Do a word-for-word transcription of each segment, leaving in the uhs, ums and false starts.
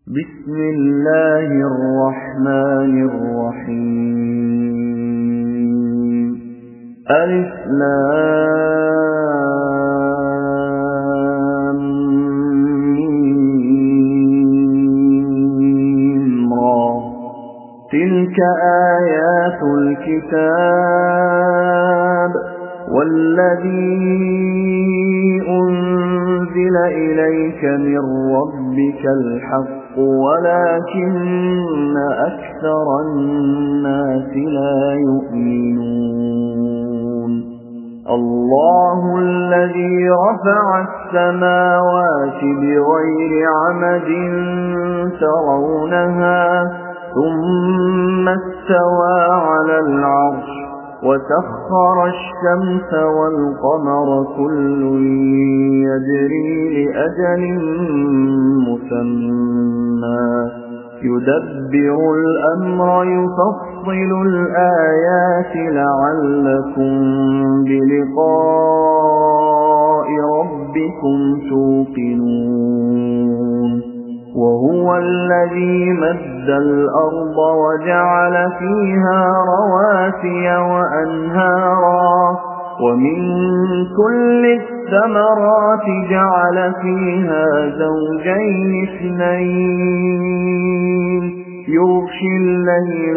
بسم الله الرحمن الرحيم ألف لام ميم را تلك آيات الكتاب والذي أنزل إليك من ربك الحق ولكن أكثر الناس لا يؤمنون الله الذي رفع السماوات بغير عمد ترونها ثم استوى على العرش وسخر الشمس والقمر كل يجري لأجل مسمى يدبر الأمر يفصل الآيات لعلكم بلقاء ربكم توقنون وهو الذي مد الأرض وجعل فيها رواسي وأنهارا ومن كل الثمرات جعل فيها زوجين اثنين يغشي الليل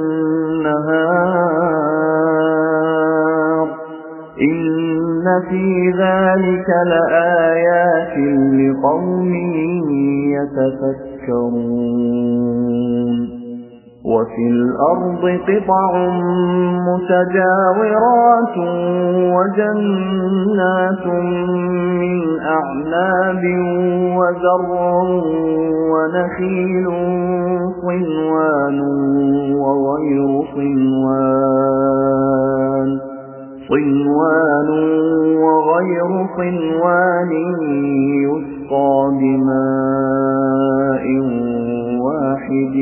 النهار إن في ذلك لآيات لقوم يتفكرون وفي الأرض قطع متجاورات وجنات من أعناب وزرع ونخيل صنوان وغير صنوان صنوان وغير صنوان يسقى بماء واحد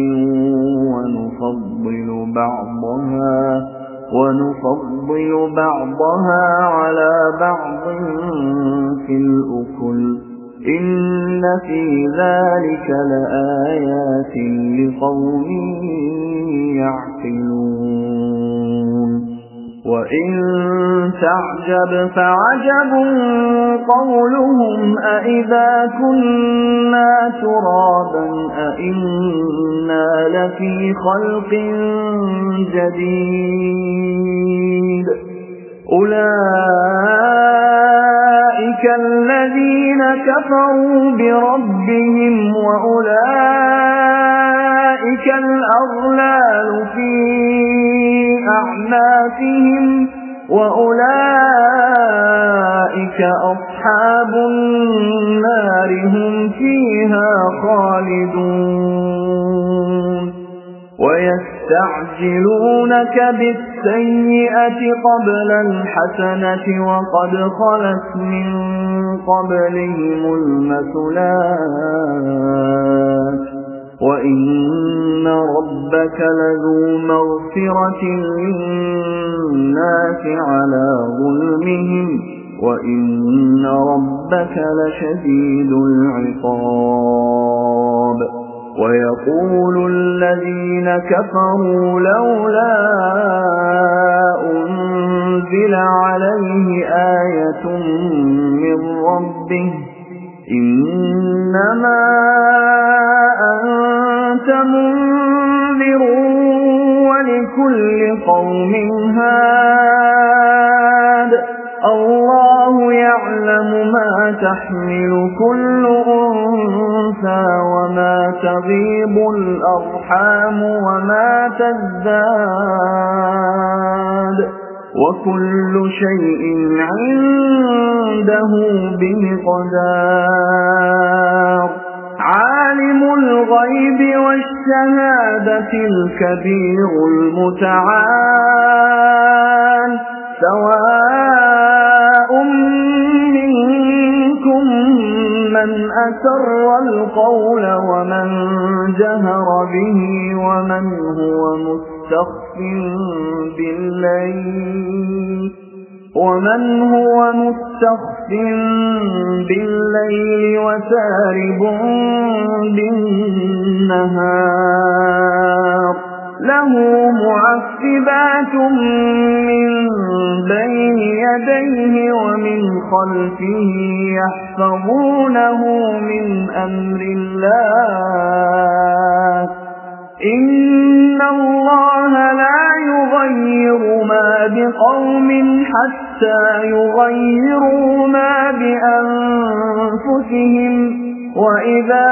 ونفضل بعضها ونفضل بعضها على بعض في الأكل إن في ذلك لآيات لقوم يعقلون وإن تعجب فعجب قولهم أإذا كنا ترابا أإنا لفي خلق جديد أولئك الذين كفروا بربهم وأولئك الأغلال في أعنافهم وأولئك أصحاب النار هم فيها خالدون ويستعجلونك بالسيئة قبل الحسنة وقد خلت من قبلهم المثلات وإن ربك لذو مغفرة للناس على ظلمهم وإن ربك لشديد العقاب ويقول الذين كفروا لولا أنزل عليه آية من ربه إنما أنت منذر ولكل قوم هاد الله يعلم ما تحمل كل أنثى وما تغيب الأرحام وما تزداد وكل شيء عنده بمقدار عالم الغيب والشهادة الكبير المتعال سواء منكم من أسر القول ومن جهر به ومن هو مستخف بالليل ومن هو مستخف بالليل وسارب بالنهار النهار له معقبات من بين يديه ومن خلفه يحفظونه من أمر الله إن الله لا يغير ما بقوم حتى يغيروا ما بأنفسهم وإذا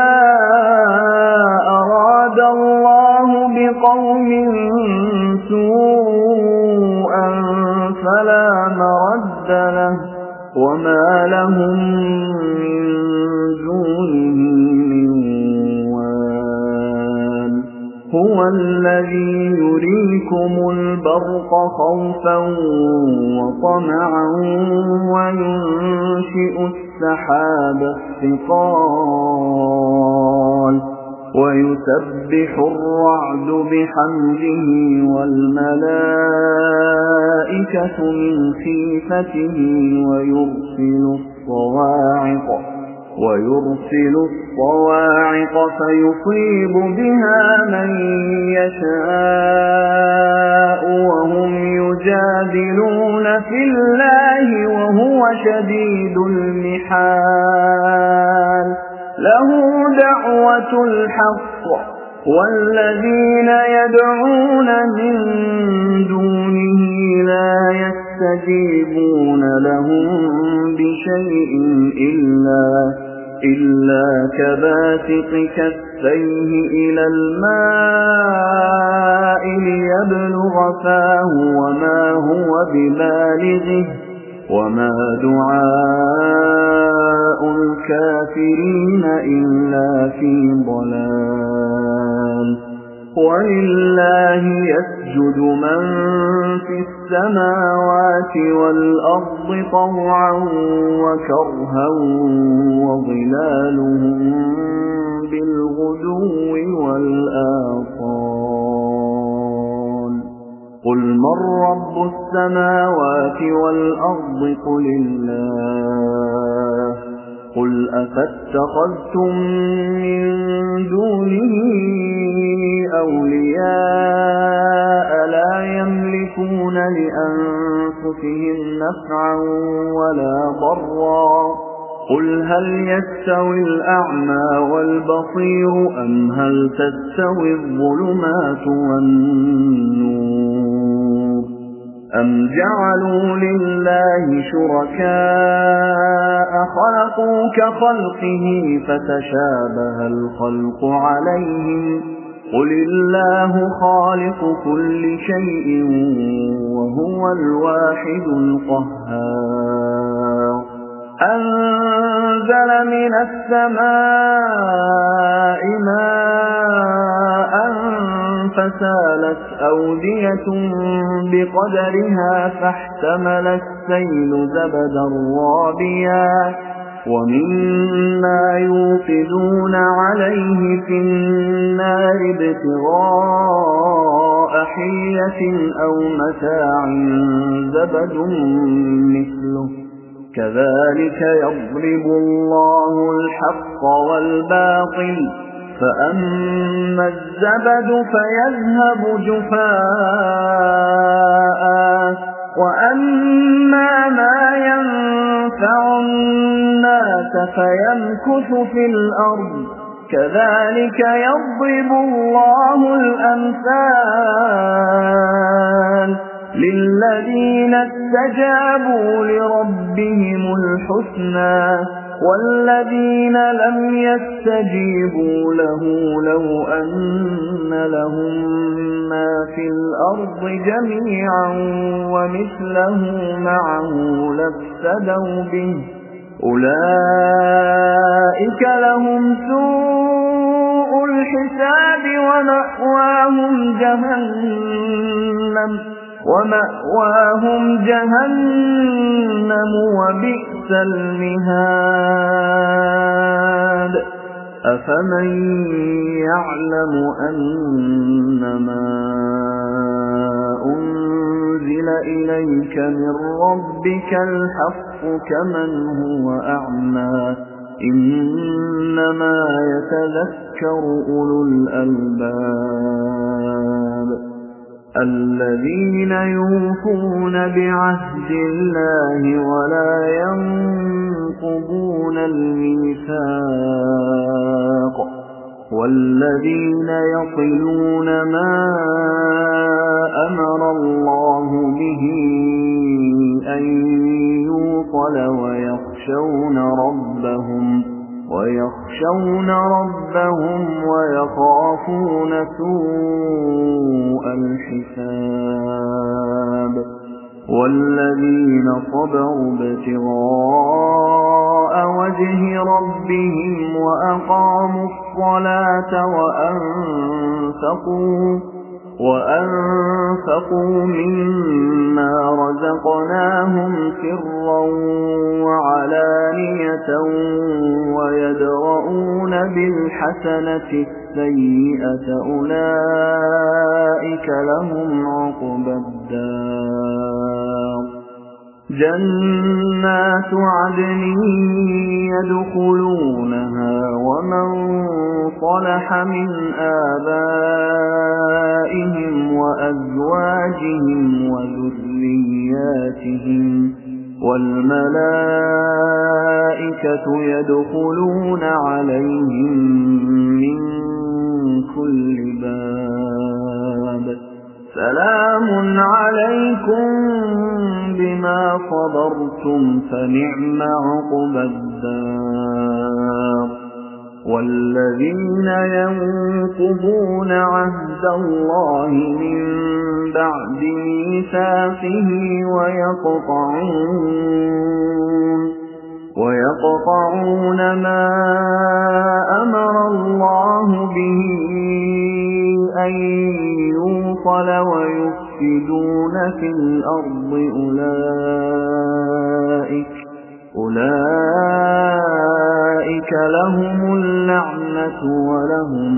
أراد الله بقوم سوءا فلا مرد له وما لهم من دونه من وال هو الذي يريكم البرق خوفا وطمعا وينشئ السحاب الثقال ويسبح الرعد بحمده والملائكة من خيفته ويرسل الصواعق ويرسل الصواعق فيصيب بها من يشاء وهم يجادلون في الله وهو شديد المحال له دعوة الحق والذين يدعون من دونه لا يستجيبون لهم بشيء إلا إلا كباسط كفيه إلى الماء ليبلغ فاه وما هو ببالغه وما دعاء الكافرين إلا في ضلال ولله يسجد من في السماوات والأرض طوعا وكرها وظلالهم بالغدو والآصال قل من رب السماوات والأرض قل الله قل أفاتخذتم من دونه أولياء لا يملكون لأنفسهم نفعا ولا ضرا قل هل يستوي الأعمى والبصير أم هل تستوي الظلمات والنور أم جعلوا لله شركاء خلقوا كخلقه فتشابه الخلق عليهم قل الله خالق كل شيء وهو الواحد القهار أنزل من السماء ماء فسالت أودية بقدرها فاحتمل السيل زبدا رابيا ومما يوقدون عليه في النار ابتغاء حية أو متاع زبد مثله كذلك يضرب الله الحق والباطل فأما الزبد فيذهب جفاء وأما ما ينفع الناس فيمكث في الأرض كذلك يضرب الله الأمثال للذين استجابوا لربهم الحسنى والذين لم يستجيبوا له لو أن لهم ما في الأرض جميعا ومثله معه لافتدوا به أولئك لهم سوء الحساب ومأواهم جهنم ومأواهم جهنم وبئس المهاد أفمن يعلم أنما أنزل إليك من ربك الحق كمن هو أعمى إنما يتذكر أولو الألباب الذين يوفون بعهد الله ولا ينقضون الميثاق والذين يصلون ما أمر الله به أن يوصل ويخشون ربهم ويخشون ربهم ويخافون سوء الحساب والذين صبروا ابتغاء وجه ربهم وأقاموا الصلاة وأنفقوا وأنفقوا مما رزقناهم سرا وعلانية ويدرؤون بالحسنة السيئة أولئك لهم عقبى الدار جنات عدن يدخلونها ومن صلح من آبائهم وأزواجهم وذرياتهم والملائكة يدخلون عليهم من كل باب سلام عليكم بما صبرتم فنعم عقبى الدار والذين ينقضون عهد الله من بعد ميثاقه ويقطعون ويقطعون ما أمر الله به أن يوصل ويفسدون في الأرض أولئك أولئك لهم اللعنة ولهم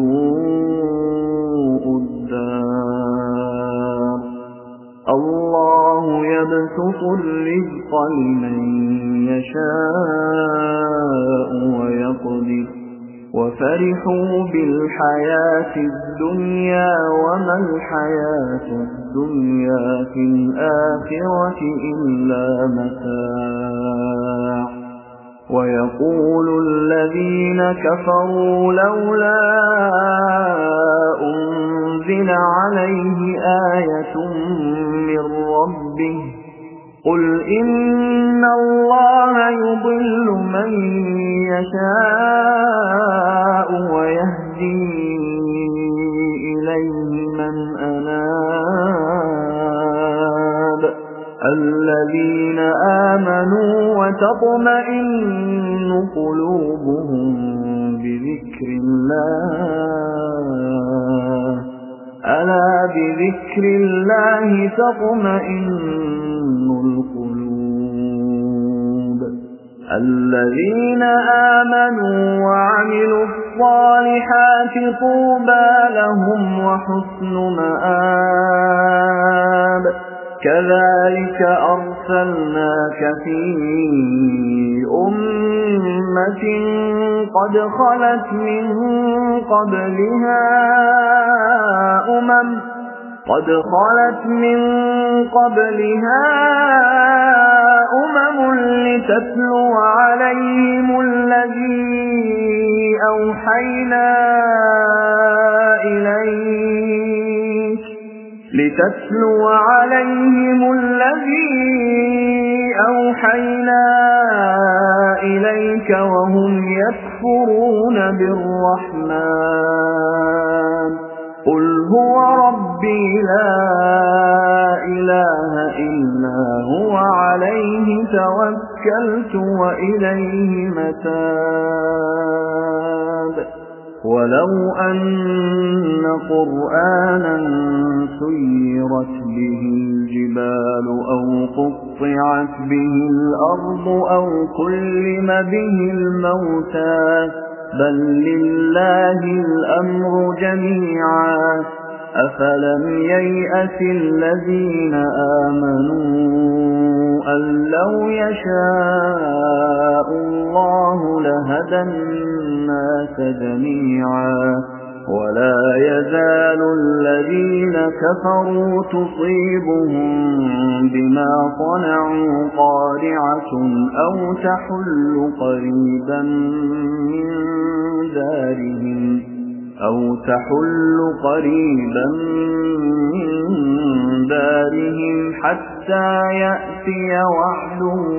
سوء الدار الله يبسط الرزق لمن يشاء ويقدر وفرحوا بالحياة الدنيا وما الحياة الدنيا في الآخرة إلا متاع ويقول الذين كفروا لولا أنزل عليه آية من ربه قل إن الله يضل من يشاء ويهدي إليه من أناب الذين آمنوا وتطمئن قلوبهم بذكر الله ألا بذكر الله تطمئن القلوب الذين آمنوا وعملوا الصالحات طوبى لهم وحسن مآب كذلك أرسلناك في أمة قد خلت من قبلها أمم قد خلت من قبلها أمم لتتلو عليهم الذي أوحينا إليك لتتلو عليهم الذي أوحينا إليك وهم يكفرون بالرحمن قل هو ربي لا إله إلا هو عليه توكلت وإليه متاب ولو أن قرآنا سيرت به الجبال أو قطعت به الأرض أو كلم به الموتى بل لله الأمر جميعا أفلم ييأس الذين آمنوا أن لو يشاء الله لهدى الناس جميعا ولا يزال الذين كفروا تصيبهم بما صنعوا قارعة أو تحل قريبا من دارهم أو تحل قريبا من دارهم حتى يأتي وعد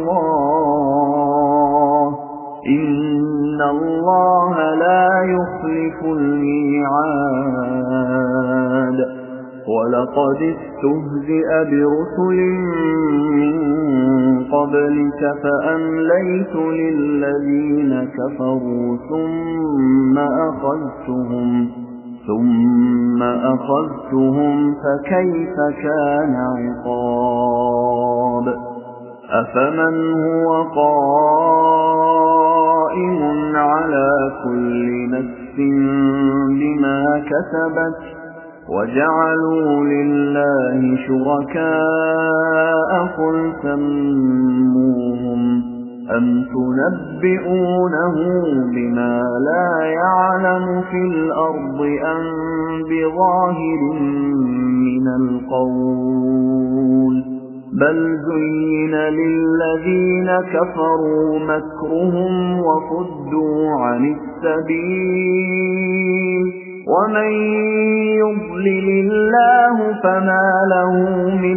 الله إن الله لا يخلف الميعاد ولقد استهزئ برسل من قبلك فأمليت للذين كفروا ثم أخذتهم ثم أخذتهم فكيف كان عقاب أفمن هو قائم على كل نفس بما كسبت وجعلوا لله شركاء قل سموهم أم تنبئونه بما لا يعلم في الأرض أم بظاهر من القول بل زين للذين كفروا مكرهم وصدوا عن السبيل ومن يضلل الله فما له من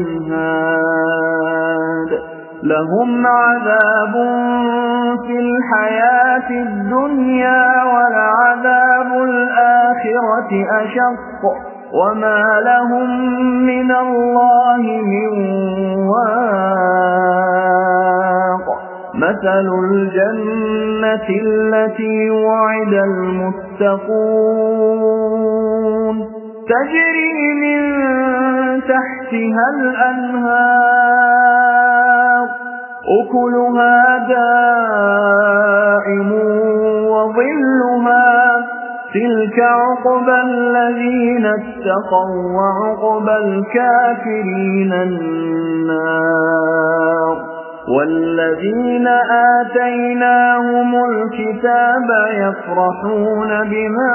هاد لهم عذاب في الحياة الدنيا ولعذاب الآخرة أشق وما لهم من الله من واق مثل الجنة التي وعد المتقون تجري من تحتها الأنهار أكلها دائم وظلها تلك عقبى الذين اتقوا وعقبى الكافرين النار والذين آتيناهم الكتاب يفرحون بما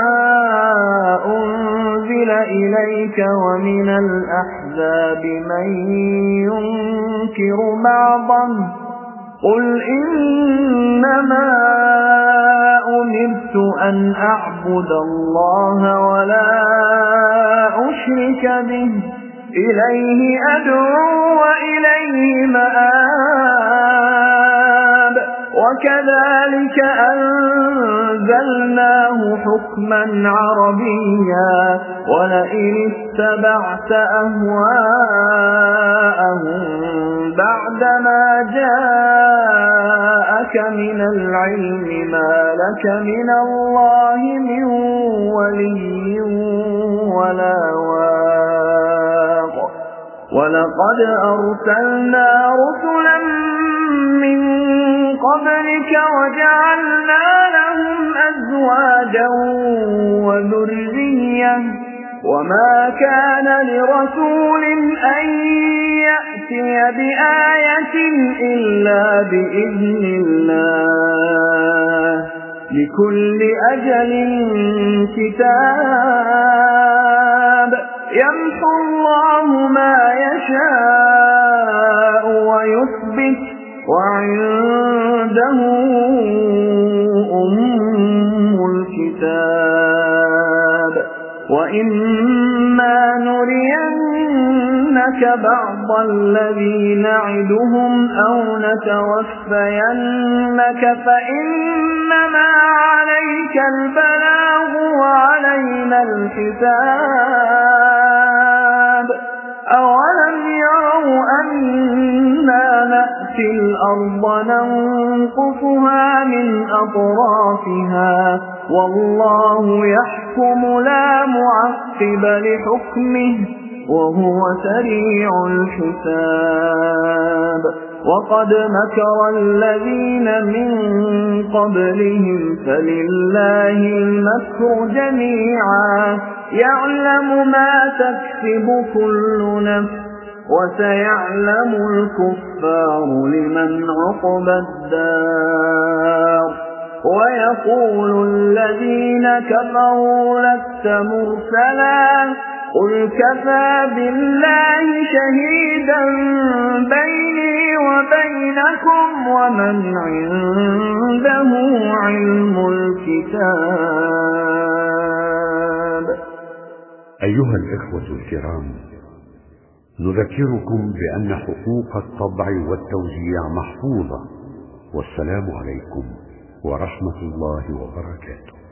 أنزل إليك ومن الأحزاب من ينكر بعضا قل إنما أمرت أن أعبد الله ولا أشرك به إليه أدعو وإليه مآب وكذلك أنزلناه حكما عربيا ولئن اتبعت أهواءهم بعدما جاءك من العلم ما لك من الله من ولي ولا واق ولقد أرسلنا رسلا من قبلك وجعلنا لهم أزواجا وذرية وما كان لرسول أن يأتي بآية إلا بإذن الله لكل أجل كتاب يمحو الله ما يشاء ويثبت وعنده أم الكتاب وإما نرينك بعض الذي نعدهم أو نتوفينك فإنما عليك البلاغ وعلينا الحساب أولم يروا أنا نأتي الأرض ننقصها من أطرافها والله يحكم لا معقب لحكمه وهو سريع الحساب وقد مكر الذين من قبلهم فلله المكر جميعا يعلم ما تكسب كل نفس وسيعلم الكفار لمن عقبى الدار ويقول الذين كفروا لست مرسلا قل كفى بالله شهيدا بيني وبينكم ومن عنده علم الكتاب. أيها الإخوة الكرام، نذكركم بأن حقوق الطبع والتوزيع محفوظة، والسلام عليكم ورحمة الله وبركاته.